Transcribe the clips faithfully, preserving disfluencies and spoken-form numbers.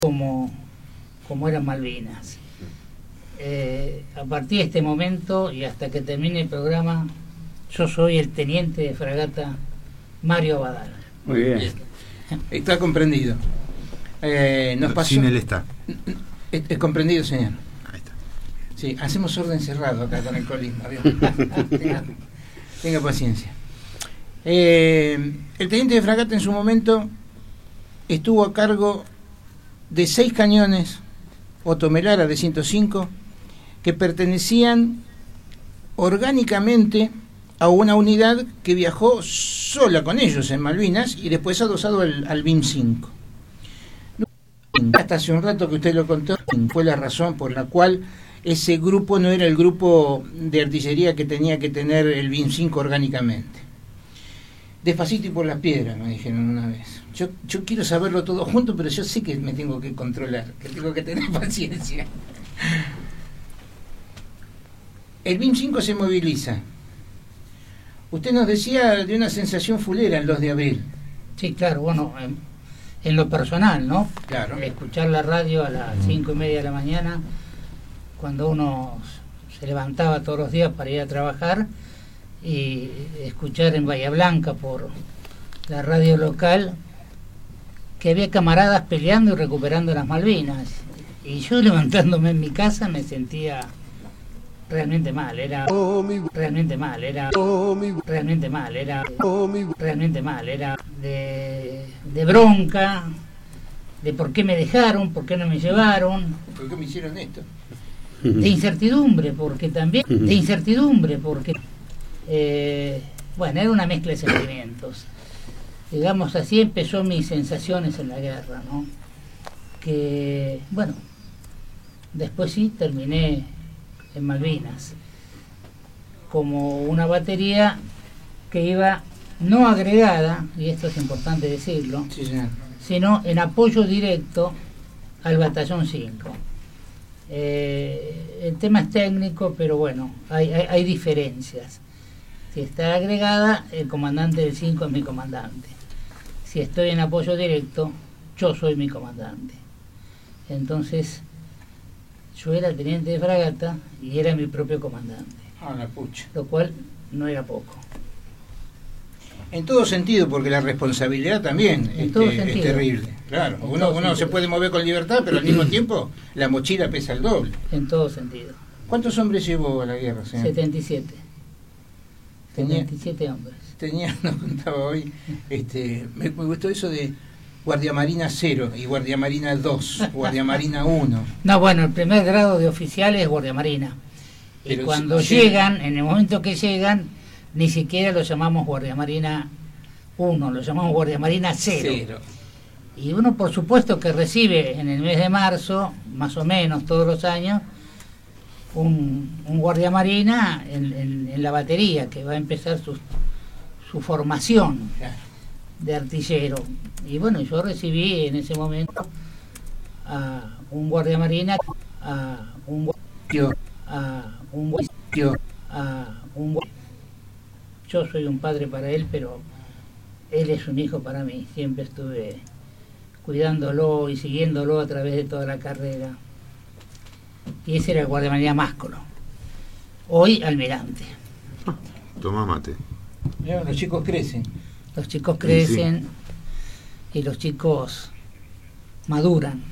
como, como eran Malvinas. Eh, a partir de este momento y hasta que termine el programa, yo soy el teniente de fragata Mario Abadal. Muy bien. Está comprendido. Eh, nos pasó... Sin él está. Es, es comprendido, señor. Ahí está. Sí, hacemos orden cerrado acá con el colismo. tenga, tenga paciencia. Eh, el teniente de fragata en su momento estuvo a cargo de seis cañones Otto Melara de ciento cinco que pertenecían orgánicamente a una unidad que viajó sola con ellos en Malvinas y después adosado al, al B I M cinco. Hasta hace un rato que usted lo contó, fue la razón por la cual ese grupo no era el grupo de artillería que tenía que tener el B I M cinco orgánicamente. Despacito y por las piedras, me dijeron una vez. Yo, yo quiero saberlo todo junto, pero yo sé que me tengo que controlar, que tengo que tener paciencia. El B I M cinco se moviliza. Usted nos decía de una sensación fulera en los de abril. Sí, claro, bueno, en, en lo personal, ¿no? Claro. Escuchar la radio a las cinco y media de la mañana, cuando uno se levantaba todos los días para ir a trabajar, y escuchar en Bahía Blanca por la radio local que había camaradas peleando y recuperando las Malvinas, y yo levantándome en mi casa me sentía realmente mal, era realmente mal, era realmente mal, era realmente mal, era de, de bronca, de por qué me dejaron, por qué no me llevaron, ¿por qué me hicieron esto? De incertidumbre, porque también de incertidumbre, porque eh, bueno, era una mezcla de sentimientos. Digamos, así empezó mis sensaciones en la guerra, ¿no? Que, bueno, después sí terminé en Malvinas como una batería que iba no agregada, y esto es importante decirlo, Sí, señor. sino en apoyo directo al batallón cinco. Eh, el tema es técnico, pero bueno, hay, hay, hay diferencias. Si está agregada, el comandante del cinco es mi comandante. Si estoy en apoyo directo, yo soy mi comandante. Entonces, yo era teniente de fragata y era mi propio comandante. Ah, la pucha. Lo cual no era poco. En todo sentido, porque la responsabilidad también En este, todo es sentido. terrible. Claro, En uno, todo uno se sentido. puede mover con libertad, pero al mismo tiempo la mochila pesa el doble. En todo sentido. ¿Cuántos hombres llevó a la guerra, señor? setenta y siete. Tenía- setenta y siete hombres. Tenía, nos contaba hoy, este, me, me gustó eso de Guardia Marina cero y Guardia Marina dos, Guardia Marina uno. No, bueno, el primer grado de oficial es Guardia Marina. Y Pero cuando si- llegan, en el momento que llegan, ni siquiera lo llamamos Guardia Marina uno, lo llamamos Guardia Marina cero. Cero. Y uno, por supuesto, que recibe en el mes de marzo, más o menos todos los años, un, un Guardia Marina en, en, en la batería, que va a empezar su, su formación Claro. de artillero. Y bueno, yo recibí en ese momento a un Guardia Marina, a un gua- Yo, a un gua- yo, a un gua- yo soy un padre para él, pero él es un hijo para mí. Siempre estuve cuidándolo y siguiéndolo a través de toda la carrera. Y ese era el Guardia Marina Máscolo, hoy almirante. Toma mate. mirá, los chicos crecen. Los chicos crecen y los chicos maduran.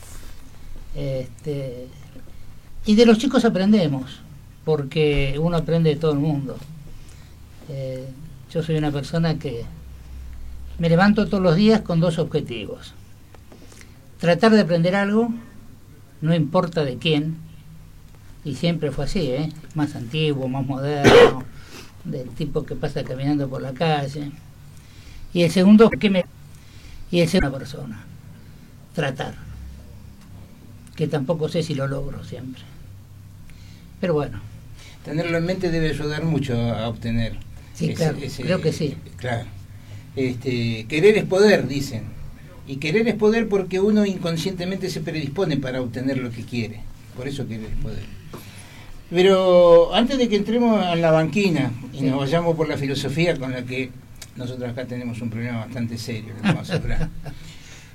Este, y de los chicos aprendemos, porque uno aprende de todo el mundo. Eh, yo soy una persona que me levanto todos los días con dos objetivos: tratar de aprender algo, no importa de quién, y siempre fue así, ¿eh? Más antiguo, más moderno, del tipo que pasa caminando por la calle. Y el segundo, que me y el segundo, una persona, tratar, que tampoco sé si lo logro siempre, pero bueno. Tenerlo en mente debe ayudar mucho a obtener. Sí, claro, creo que sí. Claro. Este, querer es poder, dicen. Y querer es poder porque uno inconscientemente se predispone para obtener lo que quiere. Por eso querer es poder. Pero antes de que entremos a la banquina y Sí. nos vayamos por la filosofía con la que nosotros acá tenemos un problema bastante serio que vamos a hablar.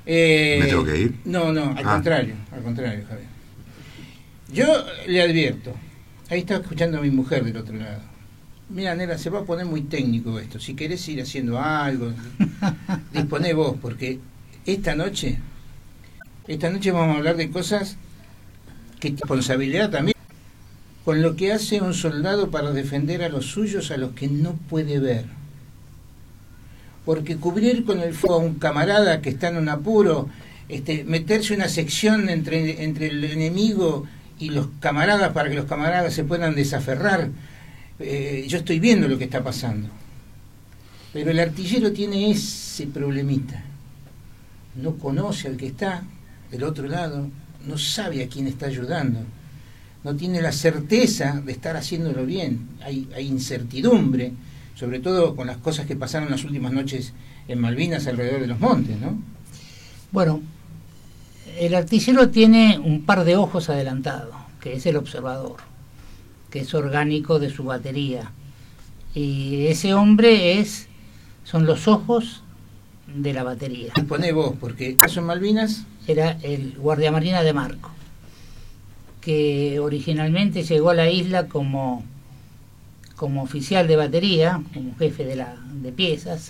Eh, ¿Me tengo que ir? No, no, al Ah. contrario, al contrario, Javier. Yo le advierto, ahí está escuchando a mi mujer del otro lado. Mira, nena, se va a poner muy técnico esto. Si querés ir haciendo algo, disponé vos, porque esta noche, esta noche vamos a hablar de cosas que responsabilidad también, con lo que hace un soldado para defender a los suyos, a los que no puede ver. Porque cubrir con el fuego a un camarada que está en un apuro, este, meterse una sección entre, entre el enemigo y los camaradas para que los camaradas se puedan desaferrar, eh, yo estoy viendo lo que está pasando. Pero el artillero tiene ese problemita. No conoce al que está del otro lado, no sabe a quién está ayudando, no tiene la certeza de estar haciéndolo bien, hay, hay incertidumbre, sobre todo con las cosas que pasaron las últimas noches en Malvinas alrededor de los montes, ¿no? Bueno, el artillero tiene un par de ojos adelantados, que es el observador, que es orgánico de su batería. Y ese hombre es son los ojos de la batería. Poné vos, porque caso en Malvinas era el guardiamarina de Marco, que originalmente llegó a la isla como como oficial de batería, como jefe de la de piezas,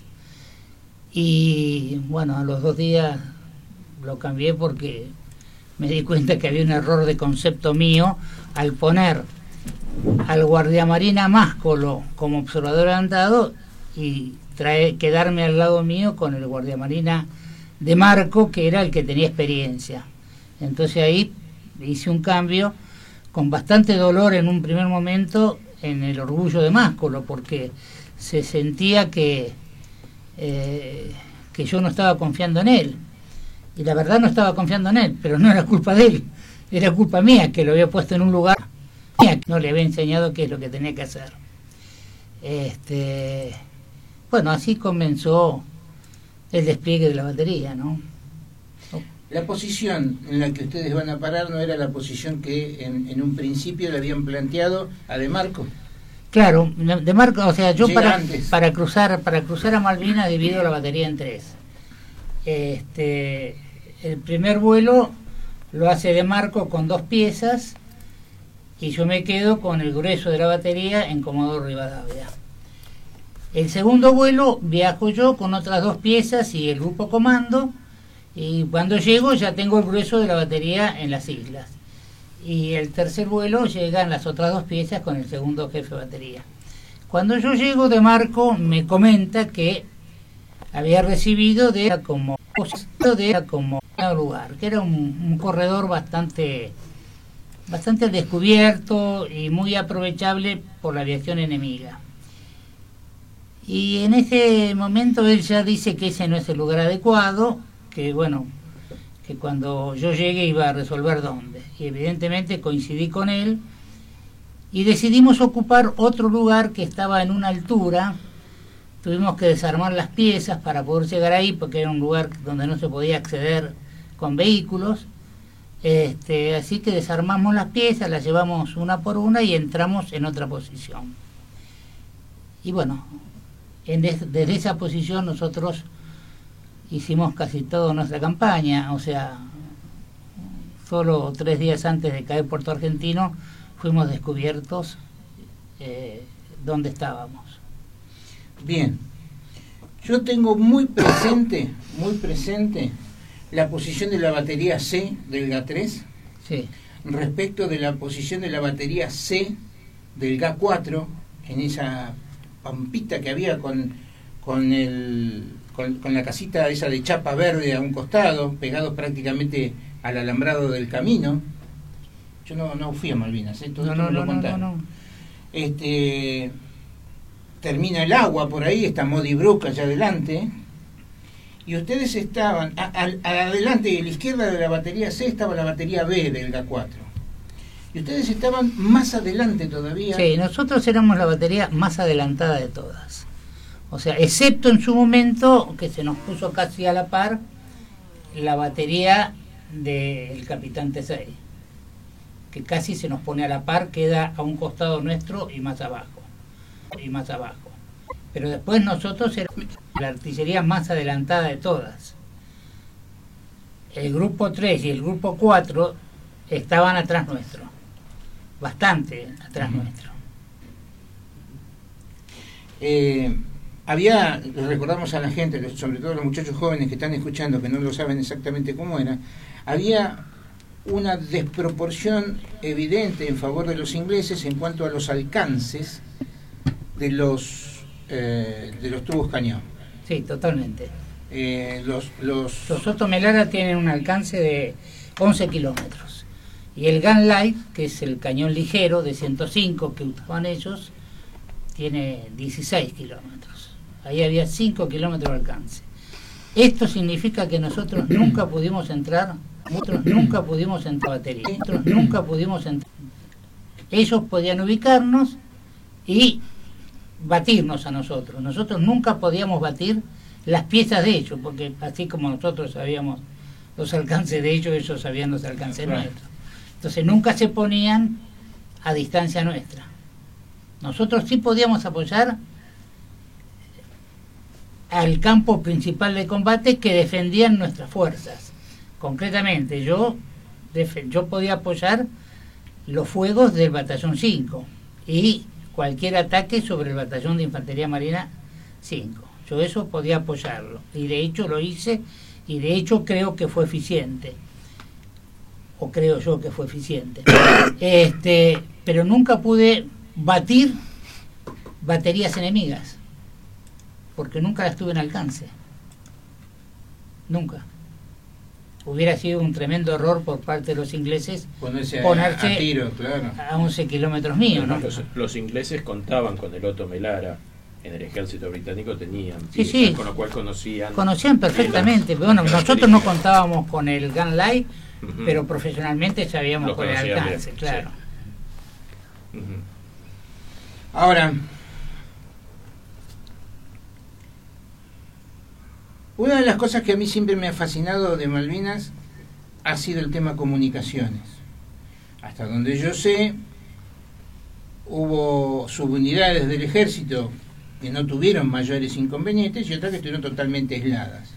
y bueno, a los dos días lo cambié porque me di cuenta que había un error de concepto mío al poner al guardiamarina Máscolo como observador adelantado y trae, quedarme al lado mío con el guardiamarina de Marco, que era el que tenía experiencia. Entonces ahí hice un cambio con bastante dolor en un primer momento en el orgullo de Máscolo, porque se sentía que eh, que yo no estaba confiando en él, y la verdad no estaba confiando en él, pero no era culpa de él, era culpa mía, que lo había puesto en un lugar que no le había enseñado qué es lo que tenía que hacer. Este, bueno, así comenzó el despliegue de la batería, ¿no? la posición en la que ustedes van a parar no era la posición que en, en un principio le habían planteado a De Marco. Claro, De Marco, o sea, yo para, antes. para cruzar para cruzar a Malvinas divido la batería en tres. Este, el primer vuelo lo hace De Marco con dos piezas y yo me quedo con el grueso de la batería en Comodoro Rivadavia. El segundo vuelo viajo yo con otras dos piezas y el grupo comando, y cuando llego ya tengo el grueso de la batería en las islas. Y el tercer vuelo llegan las otras dos piezas con el segundo jefe de batería. Cuando yo llego, De Marco me comenta que había recibido de como de como lugar, que era un, un corredor bastante bastante al descubierto y muy aprovechable por la aviación enemiga. Y en ese momento él ya dice que ese no es el lugar adecuado, que bueno, que cuando yo llegue iba a resolver dónde. Y evidentemente coincidí con él y decidimos ocupar otro lugar que estaba en una altura. Tuvimos que desarmar las piezas para poder llegar ahí, porque era un lugar donde no se podía acceder con vehículos. Este, así que desarmamos las piezas, las llevamos una por una y entramos en otra posición. Y bueno, en des, desde esa posición nosotros hicimos casi toda nuestra campaña, o sea, solo tres días antes de caer Puerto Argentino fuimos descubiertos eh, dónde estábamos. Bien, yo tengo muy presente, muy presente la posición de la batería C del G A tres, sí, respecto de la posición de la batería C del G A cuatro, en esa pampita que había con, con, el, con, con la casita esa de chapa verde a un costado, pegados prácticamente al alambrado del camino. Yo no, no fui a Malvinas, ¿eh? Todo no, esto no, me lo no, contaron. no, no. Este, termina el agua por ahí, está Modi Brook allá adelante, y ustedes estaban, a, a, a adelante y a la izquierda de la batería C estaba la batería B del G A cuatro. Y ustedes estaban más adelante todavía. Sí, nosotros éramos la batería más adelantada de todas. O sea, excepto en su momento, que se nos puso casi a la par, la batería del Capitán T seis, que casi se nos pone a la par, queda a un costado nuestro y más abajo. Y más abajo. Pero después nosotros éramos la artillería más adelantada de todas. el grupo tres y el grupo cuatro estaban atrás nuestro, bastante atrás uh-huh. nuestro. Eh, había, recordamos a la gente, sobre todo los muchachos jóvenes que están escuchando, que no lo saben exactamente cómo era, había una desproporción evidente en favor de los ingleses en cuanto a los alcances de los eh, de los tubos cañón. Sí, totalmente. Eh, los, los... los Otto Melara tienen un alcance de once kilómetros y el Gun Light, que es el cañón ligero de ciento cinco que usaban ellos, tiene dieciséis kilómetros. Ahí había cinco kilómetros de alcance. Esto significa que nosotros nunca pudimos entrar, nosotros nunca pudimos entrar batería, nosotros nunca pudimos entrar. Ellos podían ubicarnos y batirnos a nosotros. Nosotros nunca podíamos batir las piezas de ellos, porque así como nosotros sabíamos los alcances de ellos, ellos sabían los alcances right. nuestros. Entonces nunca se ponían a distancia nuestra. Nosotros sí podíamos apoyar al campo principal de combate que defendían nuestras fuerzas. Concretamente, yo, yo podía apoyar los fuegos del batallón cinco y cualquier ataque sobre el batallón de Infantería Marina cinco. Yo eso podía apoyarlo, y de hecho lo hice, y de hecho creo que fue eficiente, o creo yo que fue eficiente. Este, pero nunca pude batir baterías enemigas, porque nunca las tuve en alcance. Nunca. Hubiera sido un tremendo error por parte de los ingleses ponerse, ponerse a, a tiro, claro, a once kilómetros míos, ¿no? Los, los ingleses contaban con el Otto Melara. En el ejército británico tenían sí, piezas, sí. con lo cual conocían conocían perfectamente. Las, bueno, las nosotros no contábamos con el Gun Light, uh-huh. pero profesionalmente sabíamos con el alcance, bien. Claro. Sí. Uh-huh. Ahora, una de las cosas que a mí siempre me ha fascinado de Malvinas ha sido el tema comunicaciones. Hasta donde yo sé, hubo subunidades del ejército que no tuvieron mayores inconvenientes y otras que estuvieron totalmente aisladas.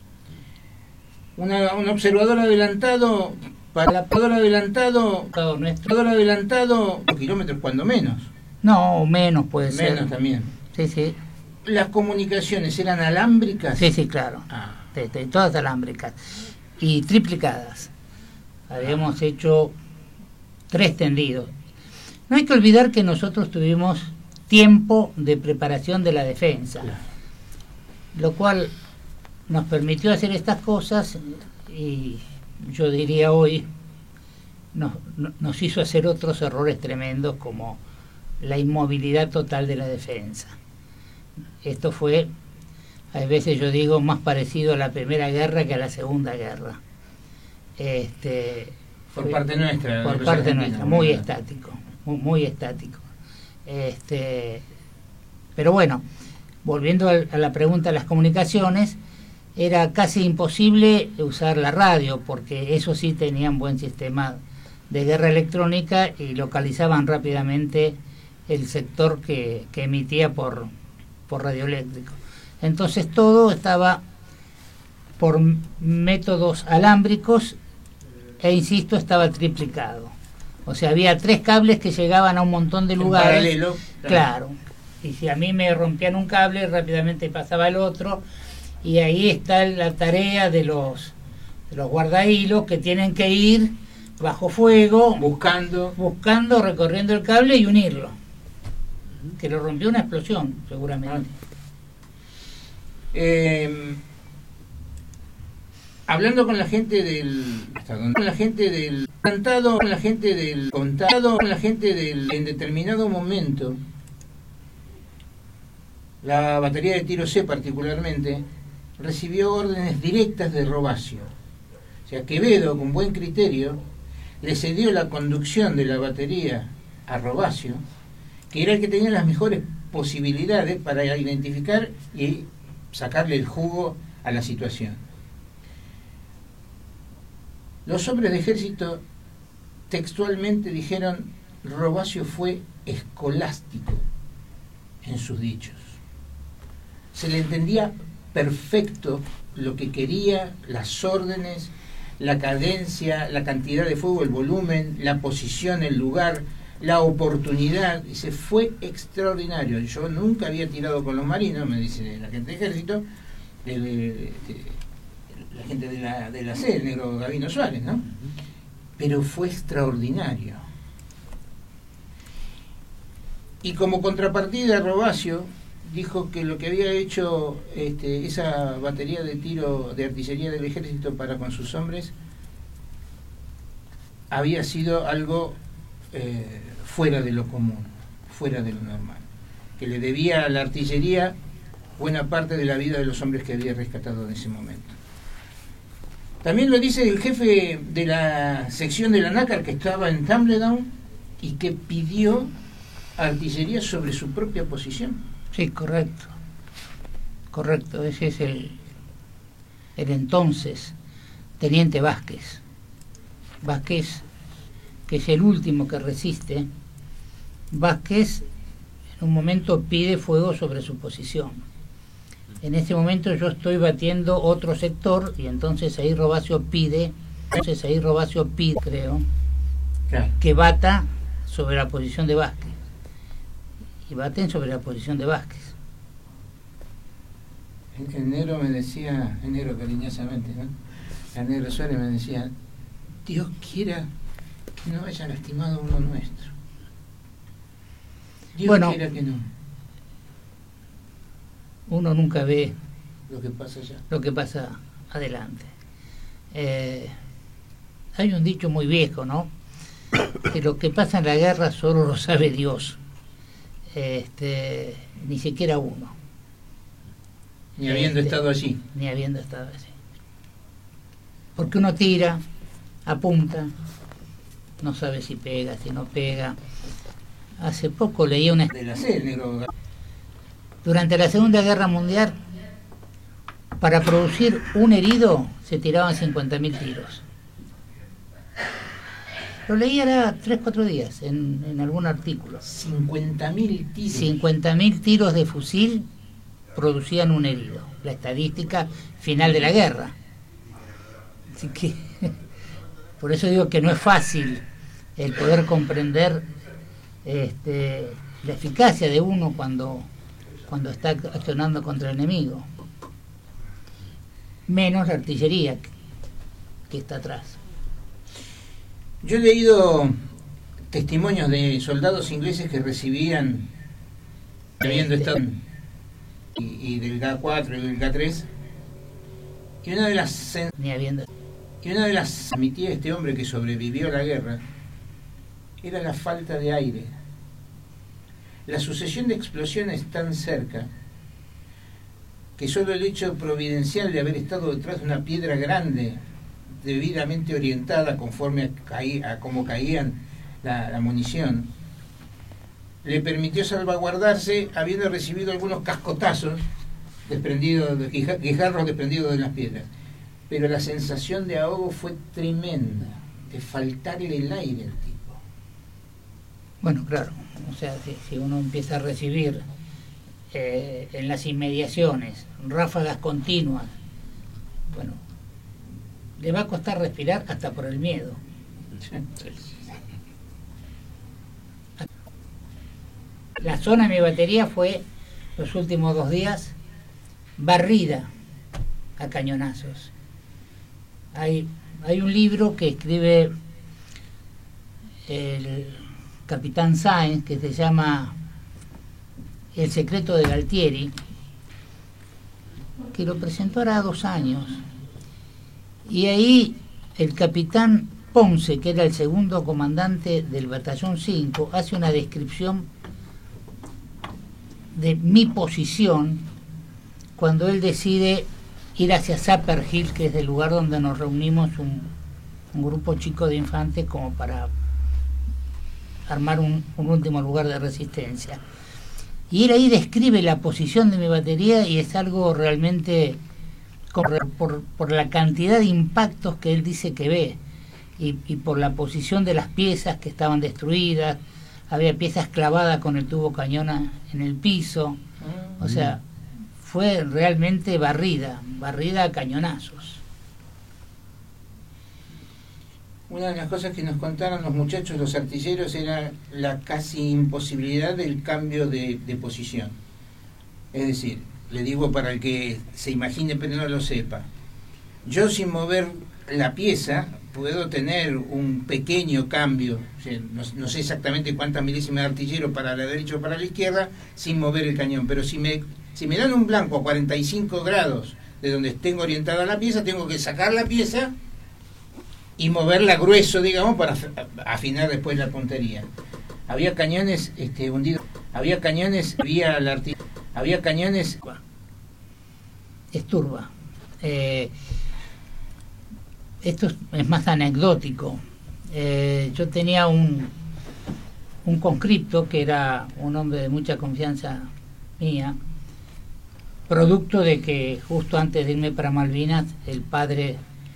Una, un observador adelantado, para el observador adelantado, nuestro adelantado, kilómetros cuando menos. No, menos puede menos ser. Menos también. Sí, sí. ¿Las comunicaciones eran alámbricas? Sí, sí, claro. Ah. De, de, todas alámbricas. Y triplicadas. Habíamos ah. hecho tres tendidos. No hay que olvidar que nosotros tuvimos tiempo de preparación de la defensa, claro. lo cual nos permitió hacer estas cosas y yo diría hoy nos, nos hizo hacer otros errores tremendos como la inmovilidad total de la defensa. Esto fue, a veces yo digo, más parecido a la Primera Guerra que a la Segunda Guerra. Este, por fue, parte nuestra. Por parte nuestra, muy estático. Muy, muy estático. Este, pero bueno, volviendo a la pregunta de las comunicaciones, era casi imposible usar la radio, porque eso sí tenían buen sistema de guerra electrónica y localizaban rápidamente el sector que, que emitía por, por radioeléctrico. Entonces todo estaba por métodos alámbricos e, insisto, estaba triplicado. O sea, había tres cables que llegaban a un montón de lugares. En paralelo. Claro. Y si a mí me rompían un cable, rápidamente pasaba el otro. Y ahí está la tarea de los, de los guardahilos que tienen que ir bajo fuego. Buscando. Buscando, recorriendo el cable y unirlo. Que lo rompió una explosión, seguramente. Eh, hablando con la gente del... ¿Hasta dónde? Con la gente del... Contado, con la gente del... Contado, con la gente del... En determinado momento, la batería de tiro C particularmente, recibió órdenes directas de Robacio. O sea, Quevedo, con buen criterio, le cedió la conducción de la batería a Robacio, que era el que tenía las mejores posibilidades para identificar y sacarle el jugo a la situación. Los hombres de ejército textualmente dijeron: Robacio fue escolástico en sus dichos. Se le entendía perfecto lo que quería, las órdenes, la cadencia, la cantidad de fuego, el volumen, la posición, el lugar, la oportunidad. Dice, fue extraordinario. Yo nunca había tirado con los marinos, me dice la gente del ejército, de, de, de, de, la gente de la, de la C, el negro Gabino Suárez, ¿no? Pero fue extraordinario. Y como contrapartida, Robacio dijo que lo que había hecho este, esa batería de tiro de artillería del ejército para con sus hombres había sido algo eh, fuera de lo común, fuera de lo normal, que le debía a la artillería buena parte de la vida de los hombres que había rescatado en ese momento. También lo dice el jefe de la sección de la nácar, que estaba en Tumbledown y que pidió artillería sobre su propia posición. Sí, correcto. Correcto, ese es el, el entonces Teniente Vázquez. Vázquez, que es el último que resiste. Vázquez en un momento pide fuego sobre su posición. En este momento yo estoy batiendo otro sector y entonces ahí Robacio pide, entonces ahí Robacio pide, creo, Claro. que bata sobre la posición de Vázquez. Y baten sobre la posición de Vázquez. El, el negro me decía, el negro cariñosamente, ¿no? El negro Suárez me decía, Dios quiera que no haya lastimado a uno nuestro. Dios Bueno, quiera que no. Uno nunca ve Lo que pasa allá. lo que pasa adelante. Eh, hay un dicho muy viejo, ¿no? Que lo que pasa en la guerra solo lo sabe Dios. Este, ni siquiera uno. Ni habiendo Este, estado allí. Ni habiendo estado allí. Porque uno tira, apunta, no sabe si pega, si no pega. Hace poco leí una... De la C, el negro. Durante la Segunda Guerra Mundial, para producir un herido se tiraban cincuenta mil tiros. Lo leí ahora tres cuatro días en, en algún artículo. cincuenta mil tiros. cincuenta mil tiros de fusil producían un herido. La estadística final de la guerra. Así que, por eso digo que no es fácil el poder comprender este, la eficacia de uno cuando, cuando está accionando contra el enemigo. Menos la artillería que, que está atrás. Yo he leído testimonios de soldados ingleses que recibían, habiendo estado, y, y del G A cuatro y del G A tres, y una de las Ni habiendo. y una de las admitía este hombre que sobrevivió a la guerra era la falta de aire. La sucesión de explosiones tan cerca que solo el hecho providencial de haber estado detrás de una piedra grande, debidamente orientada conforme a, caí, a cómo caían la, la munición, le permitió salvaguardarse habiendo recibido algunos cascotazos desprendidos, de, guijarros desprendidos de las piedras. Pero la sensación de ahogo fue tremenda, de faltarle el aire al tipo. Bueno, claro, o sea, si, si uno empieza a recibir eh, en las inmediaciones ráfagas continuas, bueno, le va a costar respirar hasta por el miedo. La zona de mi batería fue los últimos dos días barrida a cañonazos. Hay, hay un libro que escribe el capitán Sáenz que se llama El secreto de Galtieri, que lo presentó ahora dos años. Y ahí el capitán Ponce, que era el segundo comandante del batallón cinco, hace una descripción de mi posición cuando él decide ir hacia Sapper Hill, que es el lugar donde nos reunimos un, un grupo chico de infantes como para armar un, un último lugar de resistencia. Y él ahí describe la posición de mi batería y es algo realmente... Por, por la cantidad de impactos que él dice que ve y, y por la posición de las piezas que estaban destruidas. Había piezas clavadas con el tubo cañón en el piso, o sea, fue realmente barrida, barrida a cañonazos. Una de las cosas que nos contaron los muchachos, los artilleros, era la casi imposibilidad del cambio de, de posición. Es decir, le digo para el que se imagine pero no lo sepa, yo sin mover la pieza puedo tener un pequeño cambio, o sea, no, no sé exactamente cuántas milésimas de artillero para la derecha o para la izquierda, sin mover el cañón, pero si me, si me dan un blanco a cuarenta y cinco grados de donde tengo orientada la pieza, tengo que sacar la pieza y moverla grueso, digamos, para afinar después la puntería. Había cañones este, hundidos, había cañones, había la artillería, había cañones... Esturba. Eh, esto es, es más anecdótico. Eh, yo tenía un, un conscripto que era un hombre de mucha confianza mía, producto de que justo antes de irme para Malvinas, el padre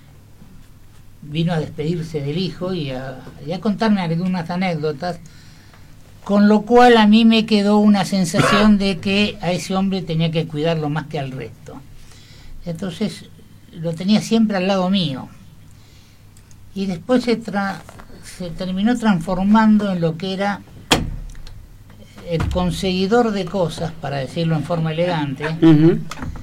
vino a despedirse del hijo y a, y a contarme algunas anécdotas, con lo cual a mí me quedó una sensación de que a ese hombre tenía que cuidarlo más que al resto. Entonces lo tenía siempre al lado mío. Y después se, tra se terminó transformando en lo que era el conseguidor de cosas, para decirlo en forma elegante, uh-huh.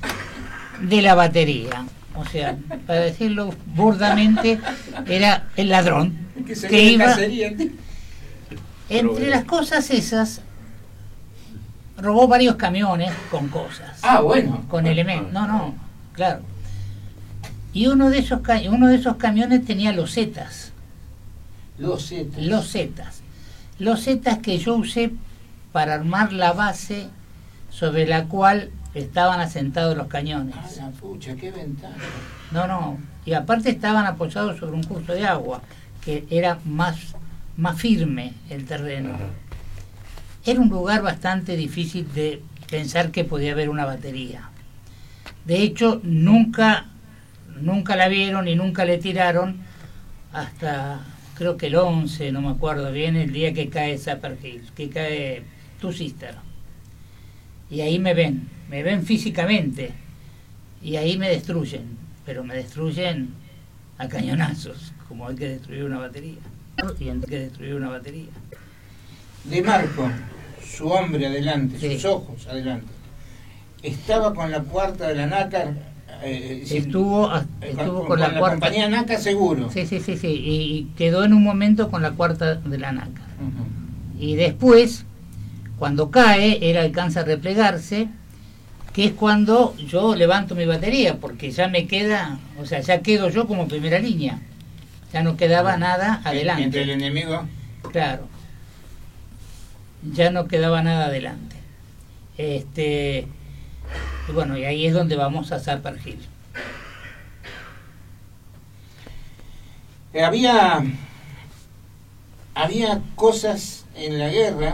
de la batería. O sea, para decirlo burdamente, era el ladrón que, que iba... Entre las cosas esas, robó varios camiones con cosas. Ah, bueno. Con elementos. No, no, claro. Y uno de esos uno de esos camiones tenía losetas. Losetas. Losetas. Losetas que yo usé para armar la base sobre la cual estaban asentados los cañones. Ah, la pucha, qué ventaja. No, no. Y aparte estaban apoyados sobre un curso de agua, que era más, más firme el terreno. Ajá. Era un lugar bastante difícil de pensar que podía haber una batería. De hecho, nunca, nunca la vieron y nunca le tiraron hasta, creo que el once, no me acuerdo bien, el día que cae Zapper Hill, que cae Two Sisters. Y ahí me ven, me ven físicamente, y ahí me destruyen, pero me destruyen a cañonazos, como hay que destruir una batería. Y hay que destruir una batería. De Marco, su hombre adelante, sí. sus ojos adelante, estaba con la cuarta de la nácar. Eh, estuvo eh, estuvo con, con la, la cuarta. Compañía nácar seguro. Sí, sí, sí, sí, y, y quedó en un momento con la cuarta de la nácar. Uh-huh. Y después, cuando cae, él alcanza a replegarse, que es cuando yo levanto mi batería, porque ya me queda, o sea, ya quedo yo como primera línea. Ya no quedaba nada adelante. ¿Entre el enemigo? Claro. Ya no quedaba nada adelante. Este, y bueno, y ahí es donde vamos a Zapper Hill. Eh, había, había cosas en la guerra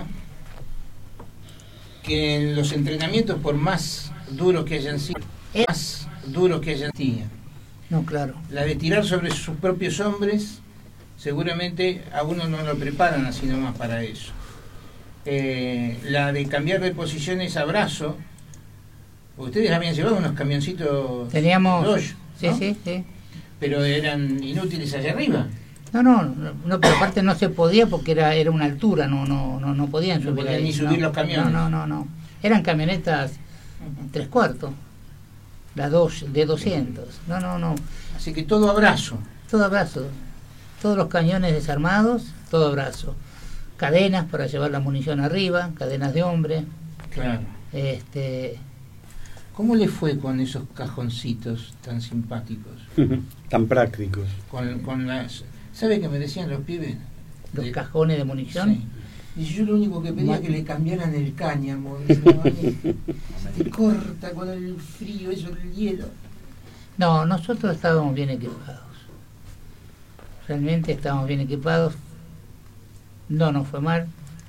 que en los entrenamientos, por más duros que hayan sido, ¿Eh? más duros que hayan sido, no, claro. La de tirar sobre sus propios hombres, seguramente a uno no lo preparan así nomás para eso. Eh, la de cambiar de posiciones a brazo, ustedes habían llevado unos camioncitos. Teníamos, Dodge, sí, ¿no? sí, sí. Pero eran inútiles allá arriba. No, no, no, no, pero aparte no se podía porque era era una altura, no no no, no podían subir, no podían ahí, ni subir no, los camiones. No, no, no, no. Eran camionetas uh-huh. tres cuartos, las dos de doscientos. No, no, no. Así que todo a brazo. Todo a brazo. Todos los cañones desarmados, todo a brazo. Cadenas para llevar la munición arriba, cadenas de hombre. Claro. Este, ¿Cómo le fue con esos cajoncitos tan simpáticos? Tan prácticos. Con, con las, ¿sabe qué me decían los pibes? Los de, cajones de munición. Sí. Y yo lo único que pedía es que le cambiaran el cáñamo. Se corta con el frío, eso, el hielo. No, nosotros estábamos bien equipados. Realmente estábamos bien equipados. No nos fue mal.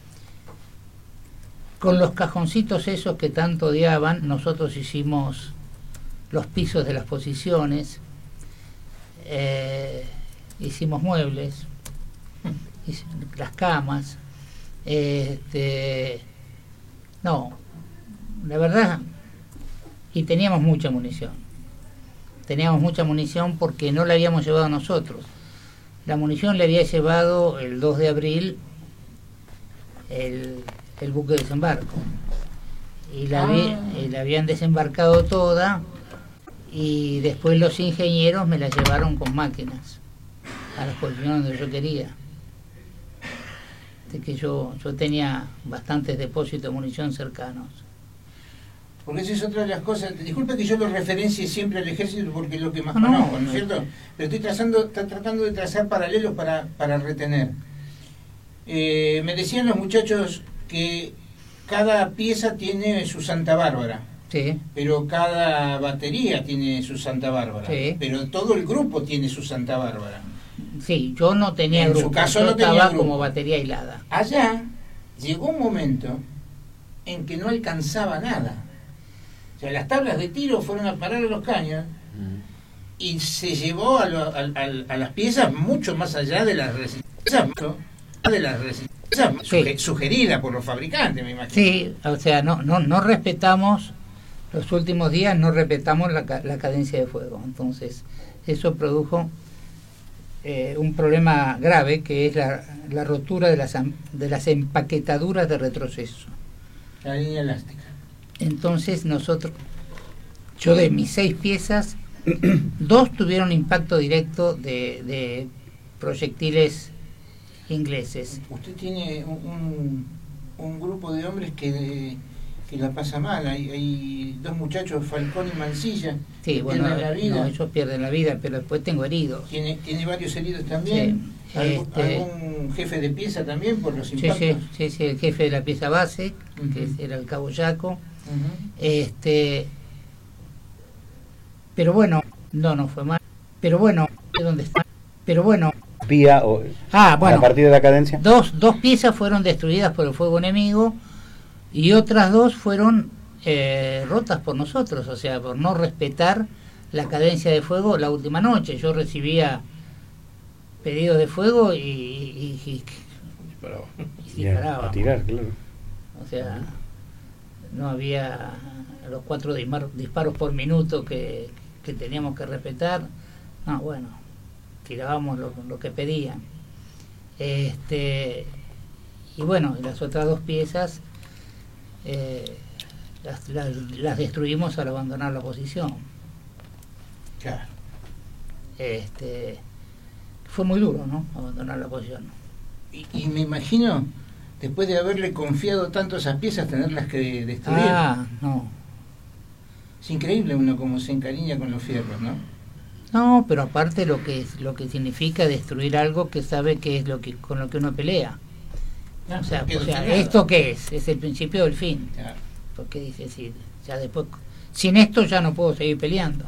Con los cajoncitos esos que tanto odiaban, nosotros hicimos los pisos de las posiciones, eh, hicimos muebles, las camas. Este, no, la verdad, y teníamos mucha munición. Teníamos mucha munición porque no la habíamos llevado nosotros. la munición le había llevado el dos de abril el, el buque de desembarco. Y la, ah. y la habían desembarcado toda, y después los ingenieros me la llevaron con máquinas a las posiciones donde yo quería. De que yo, yo tenía bastantes depósitos de munición cercanos. Porque esa es otra de las cosas. Disculpe que yo lo referencie siempre al ejército porque es lo que más no, conozco, ¿no no es cierto? Pero estoy trazando, está tratando de trazar paralelos para, para retener. Eh, me decían los muchachos que cada pieza tiene su Santa Bárbara. Sí. Pero cada batería tiene su Santa Bárbara. Sí. Pero todo el grupo tiene su Santa Bárbara. Sí, yo no tenía en grupo. su caso yo no tenía estaba grupo. Como batería aislada. Allá llegó un momento en que no alcanzaba nada. O sea, las tablas de tiro fueron a parar a los caños y se llevó a, lo, a, a, a las piezas mucho más allá de las resistencias, de las resistencias sí. sugeridas por los fabricantes, me imagino. Sí, o sea, no, no, no respetamos, los últimos días no respetamos la, la cadencia de fuego. Entonces, eso produjo eh, un problema grave, que es la, la rotura de las, de las empaquetaduras de retroceso. La línea elástica. Entonces nosotros, yo de mis seis piezas, dos tuvieron impacto directo de, de proyectiles ingleses. Usted tiene un, un grupo de hombres que, que la pasa mal. Hay, hay dos muchachos, Falcón y Mancilla, sí, que bueno, pierden la vida. No, ellos pierden la vida, pero después tengo heridos. ¿Tiene, tiene varios heridos también? Sí, ¿Algún, este, algún jefe de pieza también por los impactos? Sí, sí, sí, sí, el jefe de la pieza base, uh-huh. que era el Cabo Yaco. Uh-huh. Este, pero bueno, no, no fue mal. Pero bueno, ¿dónde está? Pero bueno. Vía o ah, bueno, a partir de la cadencia. Dos, dos piezas fueron destruidas por el fuego enemigo y otras dos fueron eh, rotas por nosotros, o sea, por no respetar la cadencia de fuego la última noche. Yo recibía pedidos de fuego y, y, y, disparaba. y disparaba. A tirar, claro. O sea, no había los cuatro disparos por minuto que, que teníamos que respetar. No, bueno, tirábamos lo, lo que pedían. Este, y bueno, las otras dos piezas eh, las, las, las destruimos al abandonar la posición. Claro. Este, fue muy duro, ¿no? Abandonar la posición. Y, y me imagino, después de haberle confiado tanto esas piezas, tenerlas que destruir. Ah, no. Es increíble uno como se encariña con los fierros, ¿no? No, pero aparte lo que es, lo que significa destruir algo que sabe que es lo que con lo que uno pelea. No, o sea, o sea ¿esto qué es? Es el principio del fin. Claro. Porque dice, sí, ya después, sin esto ya no puedo seguir peleando.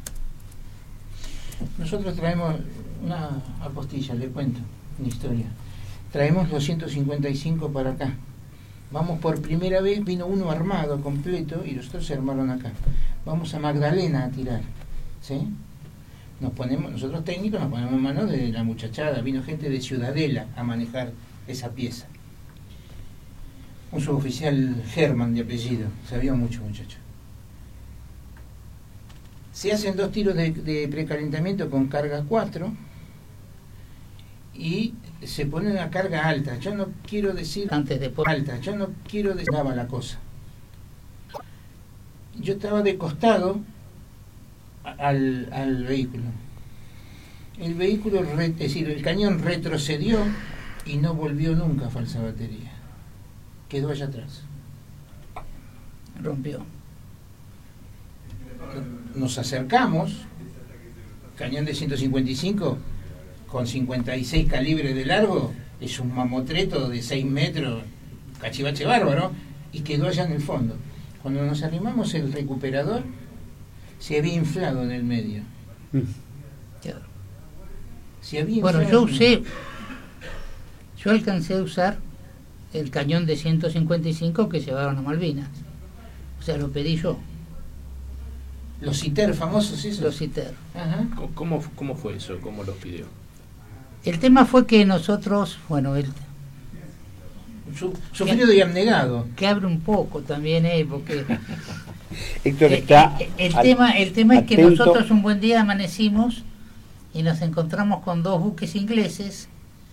Nosotros traemos una apostilla, le cuento una historia. Traemos los ciento cincuenta y cinco para acá. Vamos por primera vez, vino uno armado completo y los otros se armaron acá. Vamos a Magdalena a tirar, ¿sí? Nos ponemos, nosotros técnicos nos ponemos en manos de la muchachada. Vino gente de Ciudadela a manejar esa pieza. Un suboficial Germán de apellido, sabía mucho muchacho. Se hacen dos tiros de, de precalentamiento con carga cuatro y se pone una carga alta. Yo no quiero decir antes de por... alta, yo no quiero decir daba la cosa. Yo estaba de costado al, al vehículo. El vehículo, re, es decir, el cañón retrocedió y no volvió nunca a falsa batería. Quedó allá atrás. Rompió. Nos acercamos, cañón de ciento cincuenta y cinco con cincuenta y seis calibres de largo, es un mamotreto de seis metros, cachivache bárbaro, y quedó allá en el fondo. Cuando nos arrimamos, el recuperador se había inflado en el medio. Se había bueno, inflado. yo usé, yo alcancé a usar el cañón de ciento cincuenta y cinco que llevaron a Malvinas. O sea, lo pedí yo. Los CITER famosos, esos. Los CITER. Ajá. ¿Cómo, ¿Cómo fue eso? ¿Cómo los pidió? El tema fue que nosotros, bueno, él... Su, sufrido y abnegado. Que abre un poco también, eh, porque... Héctor está... El, el, el tema, el tema es que nosotros un buen día amanecimos y nos encontramos con dos buques ingleses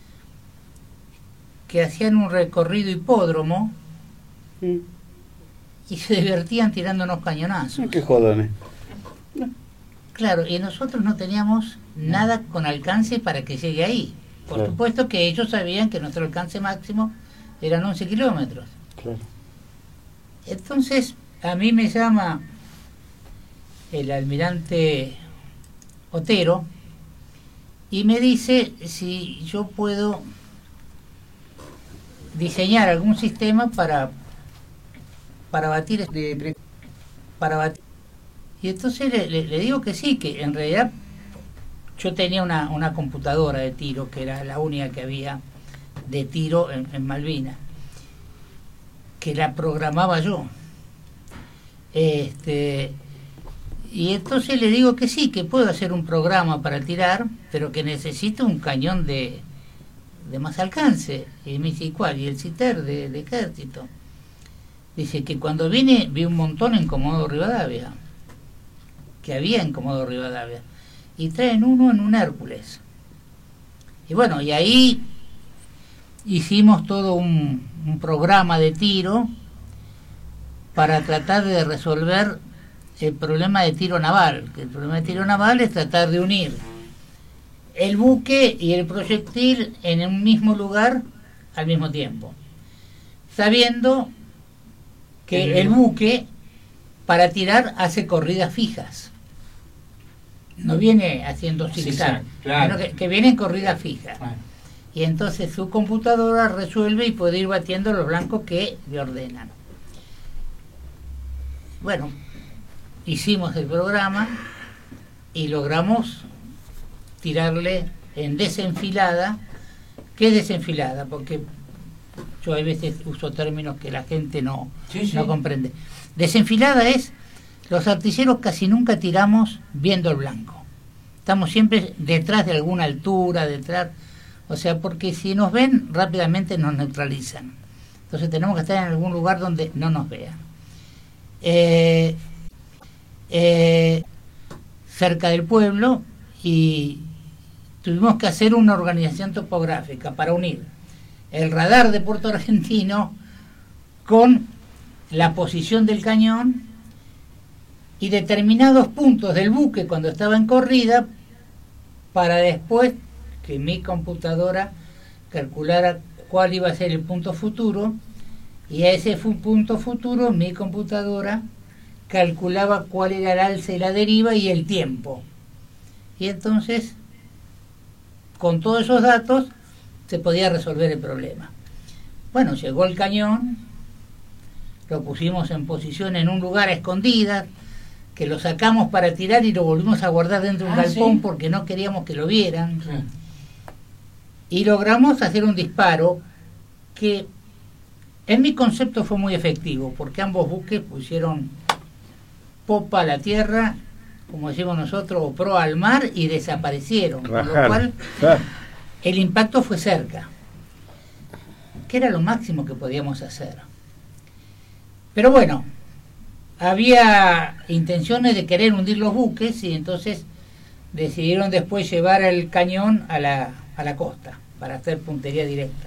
que hacían un recorrido hipódromo Mm. y se divertían tirando unos cañonazos. Qué jodones. Claro, y nosotros no teníamos nada con alcance para que llegue ahí. Por Claro. supuesto que ellos sabían que nuestro alcance máximo eran once kilómetros. Claro. Entonces, a mí me llama el almirante Otero y me dice si yo puedo diseñar algún sistema para para batir De pre- para batir. Y entonces le, le- le digo que sí, que en realidad yo tenía una, una computadora de tiro, que era la única que había de tiro en, en Malvinas, que la programaba yo. Este, y entonces le digo que sí, que puedo hacer un programa para tirar, pero que necesito un cañón de, de más alcance. Y me dice, ¿y cuál? Y el CITER de, de ejército. Dice que cuando vine vi un montón en Comodoro Rivadavia, que había en Comodoro Rivadavia, y traen uno en un Hércules. Y bueno, y ahí hicimos todo un, un programa de tiro para tratar de resolver el problema de tiro naval, que el problema de tiro naval es tratar de unir el buque y el proyectil en un mismo lugar al mismo tiempo, sabiendo que el buque para tirar hace corridas fijas, no viene haciendo zigzag, Zigzag, claro. sino que, que viene en corridas fijas. Bueno, Y entonces su computadora resuelve y puede ir batiendo los blancos que le ordenan. Bueno, hicimos el programa y logramos tirarle en desenfilada. ¿Qué es desenfilada? Porque yo a veces uso términos que la gente no, Sí, sí. no comprende. Desenfilada es, los artilleros casi nunca tiramos viendo el blanco. Estamos siempre detrás de alguna altura, detrás, o sea, porque si nos ven rápidamente nos neutralizan. Entonces tenemos que estar en algún lugar donde no nos vean. Eh, eh, cerca del pueblo, y tuvimos que hacer una organización topográfica para unir el radar de Puerto Argentino con la posición del cañón y determinados puntos del buque cuando estaba en corrida, para después que mi computadora calculara cuál iba a ser el punto futuro, y a ese fu- punto futuro mi computadora calculaba cuál era el alza y la deriva y el tiempo. Y entonces, con todos esos datos, se podía resolver el problema. Bueno, llegó el cañón, lo pusimos en posición en un lugar a escondidas, que lo sacamos para tirar y lo volvimos a guardar dentro de un Ah, galpón ¿sí? porque no queríamos que lo vieran. claro. Y logramos hacer un disparo que en mi concepto fue muy efectivo, porque ambos buques pusieron popa a la tierra, como decimos nosotros, o proa al mar, y desaparecieron, con lo Rajar. cual Claro. el impacto fue cerca, que era lo máximo que podíamos hacer. Pero bueno, había intenciones de querer hundir los buques, y entonces decidieron después llevar el cañón a la, a la costa para hacer puntería directa.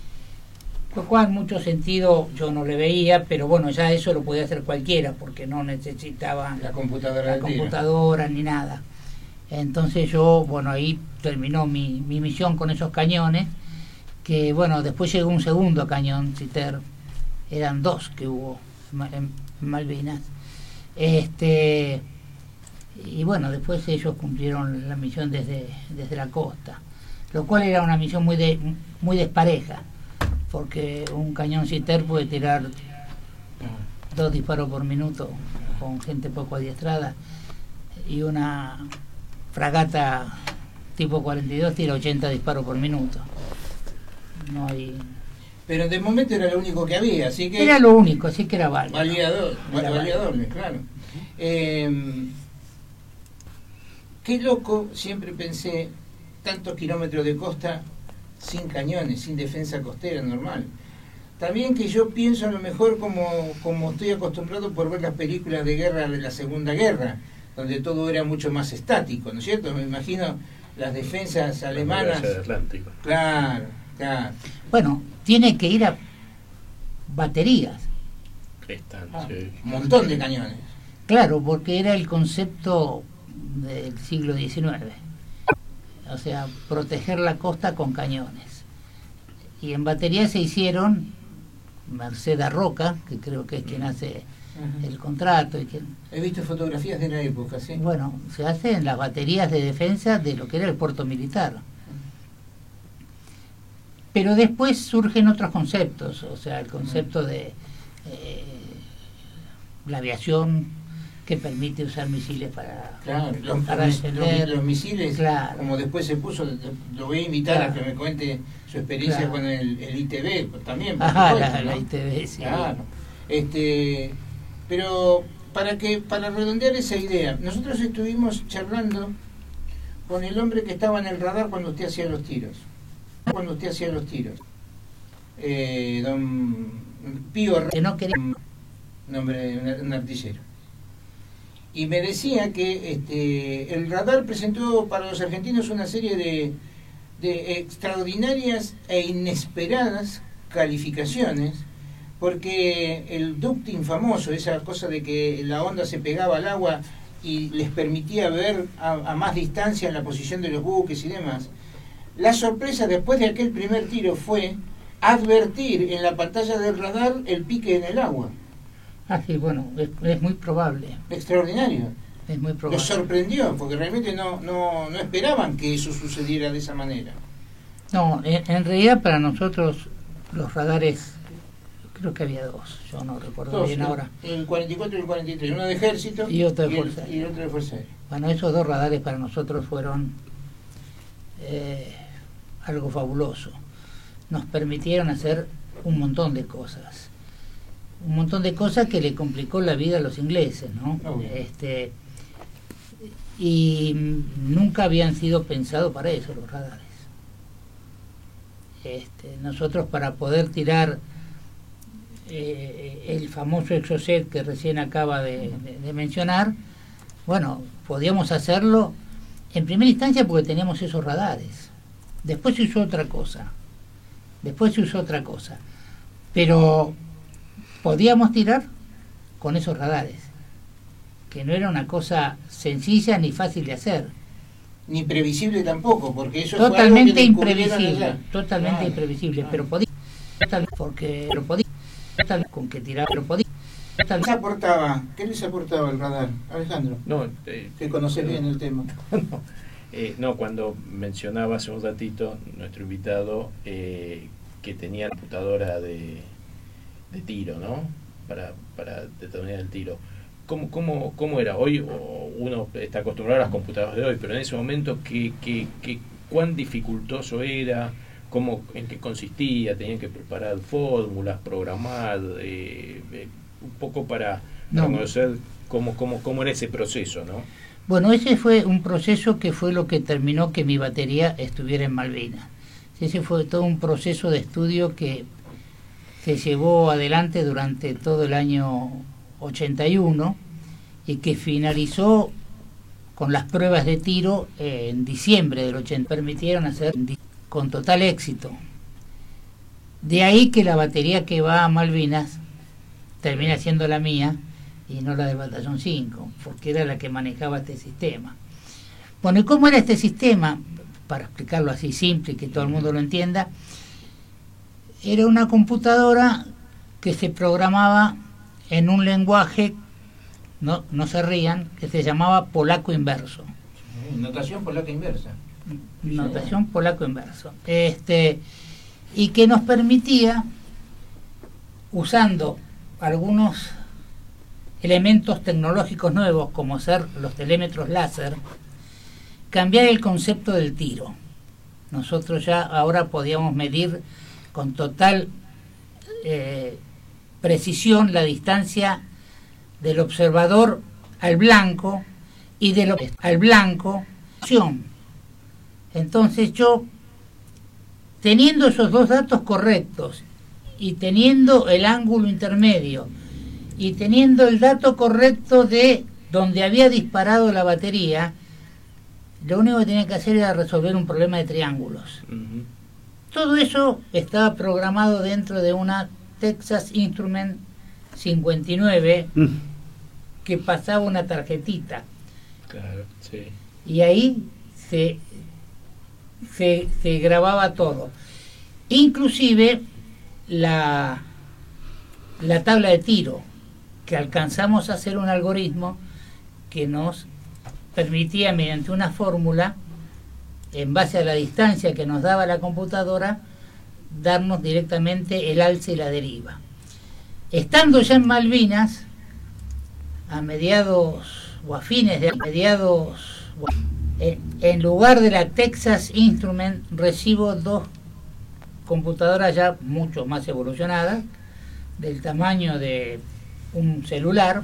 Lo cual mucho sentido yo no le veía, pero bueno, ya eso lo podía hacer cualquiera porque no necesitaba La computadora la de tiro. computadora ni nada. Entonces yo, bueno, ahí terminó mi, mi misión con esos cañones, que bueno, después llegó un segundo cañón CITER, eran dos que hubo en, Ma- en Malvinas. Este, y bueno, después ellos cumplieron la misión desde, desde la costa, lo cual era una misión muy, de, muy despareja, porque un cañón CITER puede tirar dos disparos por minuto con gente poco adiestrada, y una fragata tipo cuarenta y dos tira ochenta disparos por minuto. No hay... Pero de momento era lo único que había, así que Era lo único, así que era válido. valía, do- Era valía válido. doble, claro. Eh, qué loco, siempre pensé, tantos kilómetros de costa sin cañones, sin defensa costera normal. También que yo pienso a lo mejor como, como estoy acostumbrado por ver las películas de guerra de la Segunda Guerra, donde todo era mucho más estático, ¿no es cierto? Me imagino las defensas La alemanas. muralla del Atlántico. Claro, claro. Bueno, tiene que ir a baterías. Están, Ah, sí. un montón de cañones. Claro, porque era el concepto del siglo diecinueve. O sea, proteger la costa con cañones. Y en batería se hicieron, Merced Roca, que creo que es quien hace Ajá. el contrato, y quien, He visto fotografías de la época, ¿sí? bueno, se hace en las baterías de defensa de lo que era el puerto militar. Pero después surgen otros conceptos, o sea, el concepto de eh, la aviación, que permite usar misiles para, Claro, los, para los, defender. los- los misiles, Claro. como después se puso, lo voy a invitar Claro. a que me cuente su experiencia Claro. con el, el I T B también. por Ajá, supuesto, la, ¿no? la I T B, sí. Claro. Este, pero para que para redondear esa idea, nosotros estuvimos charlando con el hombre que estaba en el radar cuando usted hacía los tiros. Cuando usted hacía los tiros. Eh, don Pío Herrera, Que no quería. un hombre, un, un artillero. Y me decía que este, el radar presentó para los argentinos una serie de, de extraordinarias e inesperadas calificaciones, porque el ducting famoso, esa cosa de que la onda se pegaba al agua y les permitía ver a, a más distancia en la posición de los buques y demás, la sorpresa después de aquel primer tiro fue advertir en la pantalla del radar el pique en el agua. Ah, sí, bueno, es, es muy probable. Extraordinario. Es muy probable. Los sorprendió, porque realmente no, no, no esperaban que eso sucediera de esa manera. No, en, en realidad para nosotros los radares, creo que había dos, yo no recuerdo Dos, bien el, ahora. el cuarenta y cuatro y el cuarenta y tres, uno de ejército Y otro de el- Fuerza Aérea. y otro de Fuerza Aérea. Bueno, esos dos radares para nosotros fueron eh, algo fabuloso. Nos permitieron hacer un montón de cosas. Un montón de cosas que le complicó la vida a los ingleses, ¿no? Obvio. Este, y nunca habían sido pensados para eso los radares. Este, nosotros para poder tirar eh, el famoso Exocet que recién acaba de, de, de mencionar, bueno, podíamos hacerlo en primera instancia porque teníamos esos radares. Después se usó otra cosa. Después se usó otra cosa. Pero podíamos tirar con esos radares, que no era una cosa sencilla ni fácil de hacer. Ni previsible tampoco, porque eso fue algo que Totalmente descubrieron imprevisible, allá. totalmente Claro, imprevisible, claro. pero podía, porque pero podía, con que tirar, pero podía, ¿Qué les aportaba? ¿Qué les aportaba el radar, Alejandro? No, eh, Que conoces bien el tema. no, eh, no, cuando mencionaba hace un ratito nuestro invitado eh, que tenía computadora de, de tiro, ¿no? Para, para determinar el tiro. ¿Cómo, cómo, cómo era? Hoy o uno está acostumbrado a las computadoras de hoy, pero en ese momento, ¿qué, qué, qué, ¿cuán dificultoso era? ¿Cómo, ¿En qué consistía? ¿Tenían que preparar fórmulas, programar? Eh, eh, un poco para, para No. conocer cómo, cómo, cómo era ese proceso, ¿no? Bueno, ese fue un proceso que fue lo que terminó que mi batería estuviera en Malvinas. Ese fue todo un proceso de estudio que se llevó adelante durante todo el año ochenta y uno y que finalizó con las pruebas de tiro en diciembre del ochenta. Permitieron hacer con total éxito. De ahí que la batería que va a Malvinas termina siendo la mía y no la del batallón cinco, porque era la que manejaba este sistema. Bueno, ¿y cómo era este sistema? Para explicarlo así simple y que todo el mundo lo entienda, era una computadora que se programaba en un lenguaje, no, no se rían, que se llamaba polaco inverso. Notación polaca inversa. Notación polaco inverso. Este, y que nos permitía, usando algunos elementos tecnológicos nuevos, como ser los telémetros láser, cambiar el concepto del tiro. Nosotros ya ahora podíamos medir con total eh, precisión la distancia del observador al blanco y del al blanco. Entonces yo, teniendo esos dos datos correctos y teniendo el ángulo intermedio y teniendo el dato correcto de donde había disparado la batería, lo único que tenía que hacer era resolver un problema de triángulos. Ujú. Todo eso estaba programado dentro de una Texas Instrument cincuenta y nueve Mm. que pasaba una tarjetita Claro, sí. y ahí se, se, se grababa todo, inclusive la, la tabla de tiro, que alcanzamos a hacer un algoritmo que nos permitía, mediante una fórmula, en base a la distancia que nos daba la computadora, darnos directamente el alza y la deriva. Estando ya en Malvinas, a mediados o a fines de mediados, eh, en lugar de la Texas Instrument, recibo dos computadoras ya mucho más evolucionadas, del tamaño de un celular,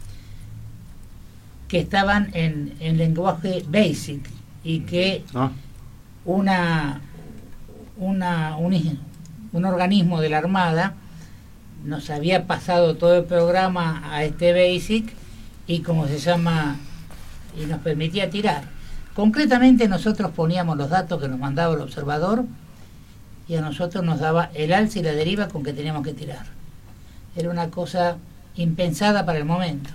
que estaban en, en lenguaje BASIC y que Ah. una, una un, un organismo de la Armada nos había pasado todo el programa a este BASIC y como se llama, y nos permitía tirar. Concretamente nosotros poníamos los datos que nos mandaba el observador y a nosotros nos daba el alza y la deriva con que teníamos que tirar. Era una cosa impensada para el momento.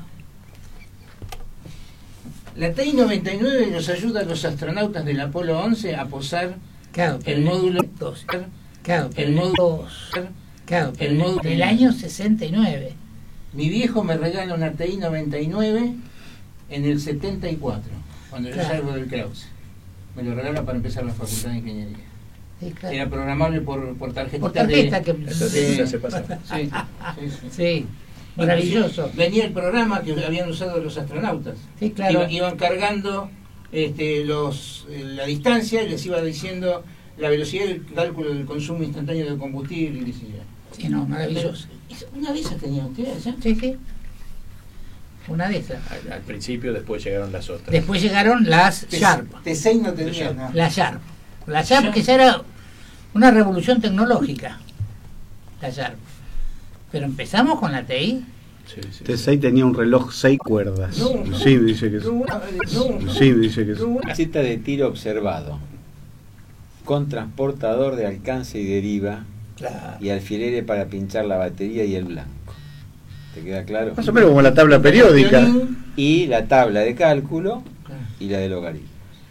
La T I noventa y nueve nos ayuda a los astronautas del Apolo once a posar Claro, el pero módulo dos, claro, el el módulo módulo claro, el el módulo- del año sesenta y nueve. Mi viejo me regala una T I noventa y nueve en el setenta y cuatro, cuando yo Claro. salgo del Krause. Me lo regala para empezar la Facultad de Ingeniería. Sí, claro. Era programable por, por tarjetita Por tarjeta de... que Eso de- se hace pasar. Sí, sí, sí. sí, maravilloso. Venía el programa que habían usado los astronautas. Sí, claro. Iba- iban cargando este, los, eh, la distancia y les iba diciendo la velocidad del cálculo del consumo instantáneo de combustible y qué sé yo. Sí, no, maravilloso. Pero, ¿una de esas tenía usted allá? Sí, sí. Una de esas. Al, al principio, después llegaron las otras. Después llegaron las T- Sharp. T seis no tenía Sharp. nada. La Sharp. La Sharp que ya era una revolución tecnológica. La Sharp. Pero empezamos con la T I. Sí, sí, T sí. seis tenía un reloj seis cuerdas. No, no. Sí, dice que No, sí. no, Sí, dice que sí. no. Caseta de tiro observado, con transportador de alcance y deriva Claro. y alfileres para pinchar la batería y el blanco. ¿Te queda claro? Más o menos como la tabla periódica. Violín. Y la tabla de cálculo Claro. y la de logaritmos.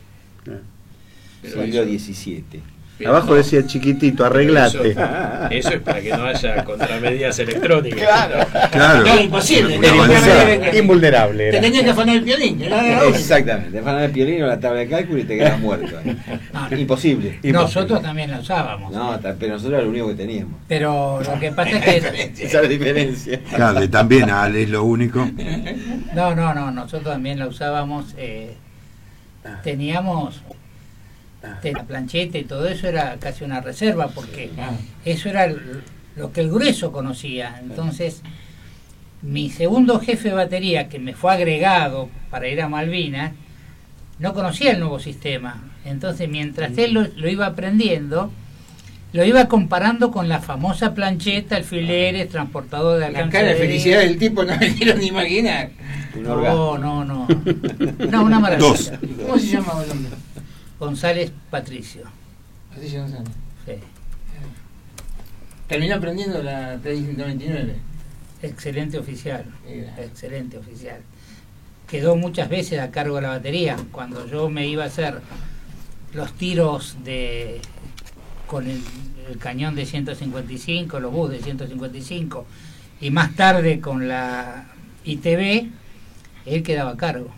Pero Siglo eso- diecisiete. pero Abajo no, decía chiquitito, arreglate. Eso, eso es para que no haya contramedidas electrónicas. Claro. No, imposible. Una Tenía que avanzada. haber- Invulnerable Te era. tenías que afanar el violín. Era la única. Exactamente. Te van el piolín o la tabla de cálculo y te quedas muerto. ahí. No, Imposible. nosotros también la usábamos. No, ta- pero nosotros era lo único que teníamos. Pero lo que pasa es que... Esa es la diferencia. Claro, y también Al es lo único. No, no, no, nosotros también la usábamos. Eh, teníamos... de la plancheta y todo eso era casi una reserva porque Ah. eso era el- lo que el grueso conocía. Entonces, mi segundo jefe de batería, que me fue agregado para ir a Malvinas, no conocía el nuevo sistema. Entonces, mientras él lo, lo iba aprendiendo, lo iba comparando con la famosa plancheta, alfileres, transportador de La alcance cara de de felicidad deriva. del tipo no me quiero ni imaginar. Un No, orgasmo. no, no. No, una maravilla. Dos. ¿Cómo se llamaba el hombre? González Patricio. Patricio González. Sí. Terminó aprendiendo la T I noventa y nueve. Excelente oficial, Era. excelente oficial. Quedó muchas veces a cargo de la batería. Cuando yo me iba a hacer los tiros de con el, el cañón de ciento cincuenta y cinco, los bus de ciento cincuenta y cinco, y más tarde con la I T B, él quedaba a cargo.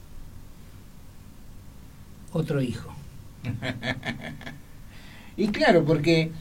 Otro hijo. Y claro, porque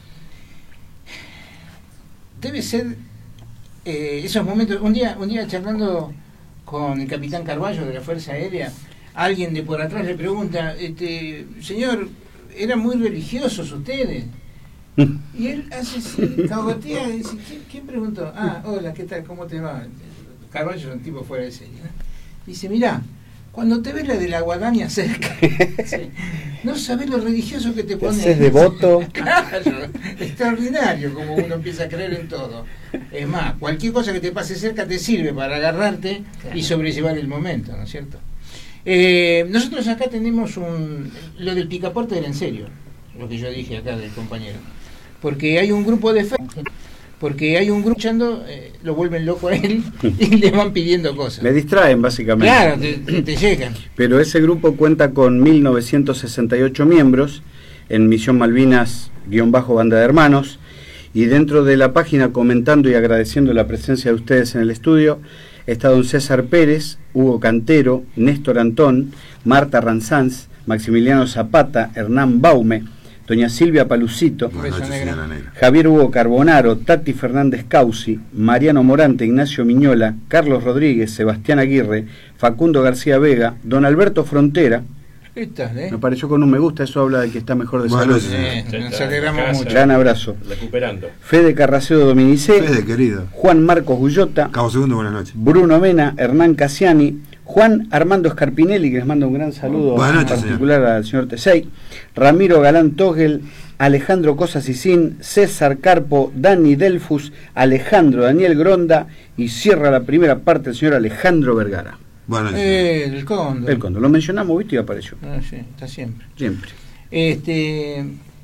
debe ser eh, esos momentos. Un día, un día charlando con el capitán Carballo de la Fuerza Aérea, alguien de por atrás le pregunta, este, señor, eran muy religiosos ustedes. Y él hace así, cagotea y dice, ¿quién, quién preguntó? Ah, hola, ¿qué tal? ¿Cómo te va? Carballo es un tipo fuera de serie, ¿no? Dice, mirá, cuando te ves la de la guadaña cerca, sí, no sabés lo religioso que te Te pones. haces devoto. Claro, extraordinario como uno empieza a creer en todo. Es más, cualquier cosa que te pase cerca te sirve para agarrarte y sobrellevar el momento, ¿no es cierto? Eh, nosotros acá tenemos un... Lo del picaporte era en serio, lo que yo dije acá del compañero. Porque hay un grupo de... Porque hay un grupo echando, eh, lo vuelven loco a él y le van pidiendo cosas. Le distraen, básicamente. Claro, te, te, te llegan. Pero ese grupo cuenta con mil novecientos sesenta y ocho miembros en Misión Malvinas-Banda de Hermanos. Y dentro de la página, comentando y agradeciendo la presencia de ustedes en el estudio, está don César Pérez, Hugo Cantero, Néstor Antón, Marta Ranzanz, Maximiliano Zapata, Hernán Baume, doña Silvia Palucito, Buenas noches, señora Negra. Javier Hugo Carbonaro, Tati Fernández Causi, Mariano Morante, Ignacio Miñola, Carlos Rodríguez, Sebastián Aguirre, Facundo García Vega, don Alberto Frontera. ¿Qué tal, eh? Me pareció con un me gusta, eso habla de que está mejor de Bueno, salud. sí. Eh, nos alegramos Casa. mucho. Gran abrazo. Recuperando. Fede Carraceo Dominicé, Fede, querido. Juan Marcos Gullota, Cabo Segundo, buenas noches. Bruno Mena, Hernán Casiani, Juan Armando Scarpinelli, que les manda un gran saludo Buenas en noches, particular al señor Tesey, Ramiro Galán Togel, Alejandro Cosasicín, César Carpo, Dani Delfus, Alejandro Daniel Gronda, y cierra la primera parte el señor Alejandro Vergara. Buenas noches. Eh, el cóndor. El Cóndor, lo mencionamos, viste, y apareció. Ah, sí, está siempre. Siempre. Este,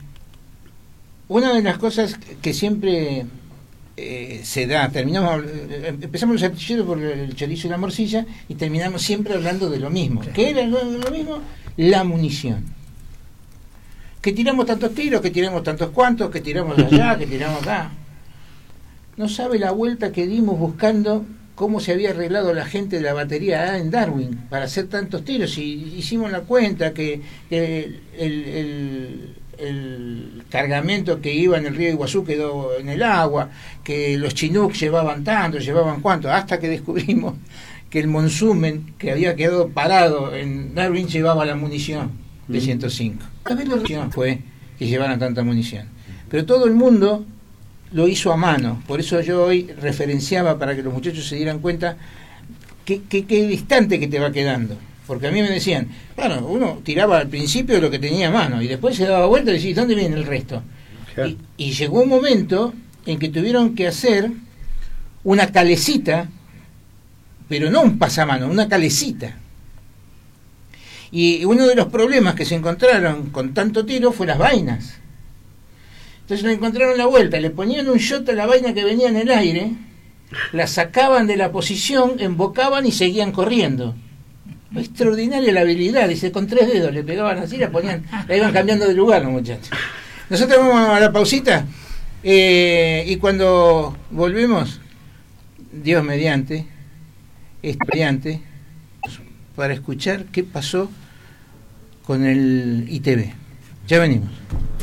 una de las cosas que siempre eh, se da, terminamos, eh, empezamos los artilleros por el chorizo y la morcilla y terminamos siempre hablando de lo mismo. ¿Qué era lo, lo mismo? La munición. Que tiramos tantos tiros, que tiramos tantos cuantos, que tiramos allá, que tiramos acá. No sabe la vuelta que dimos buscando cómo se había arreglado la gente de la batería A en Darwin para hacer tantos tiros, y hicimos la cuenta que, que el, el, el cargamento que iba en el río Iguazú quedó en el agua, que los Chinook llevaban tanto, llevaban cuánto, hasta que descubrimos que el Monsumen, que había quedado parado en Darwin, llevaba la munición de ciento cinco. Tal vez lo que fue que llevaran tanta munición, pero todo el mundo lo hizo a mano. Por eso yo hoy referenciaba, para que los muchachos se dieran cuenta qué que, que distante que te va quedando. Porque a mí me decían, claro, uno tiraba al principio lo que tenía a mano y después se daba vuelta y decía, ¿dónde viene el resto? Y, y llegó un momento en que tuvieron que hacer una calecita, pero no un pasamano, una calecita. Y uno de los problemas que se encontraron con tanto tiro fue las vainas. Entonces le encontraron la vuelta, le ponían un shot a la vaina que venía en el aire, la sacaban de la posición, embocaban y seguían corriendo. Extraordinaria la habilidad, dice, con tres dedos le pegaban así, la ponían, la iban cambiando de lugar los muchachos. Nosotros vamos a la pausita, eh, y cuando volvemos, Dios mediante, es mediante, para escuchar qué pasó con el I T V. Ya venimos.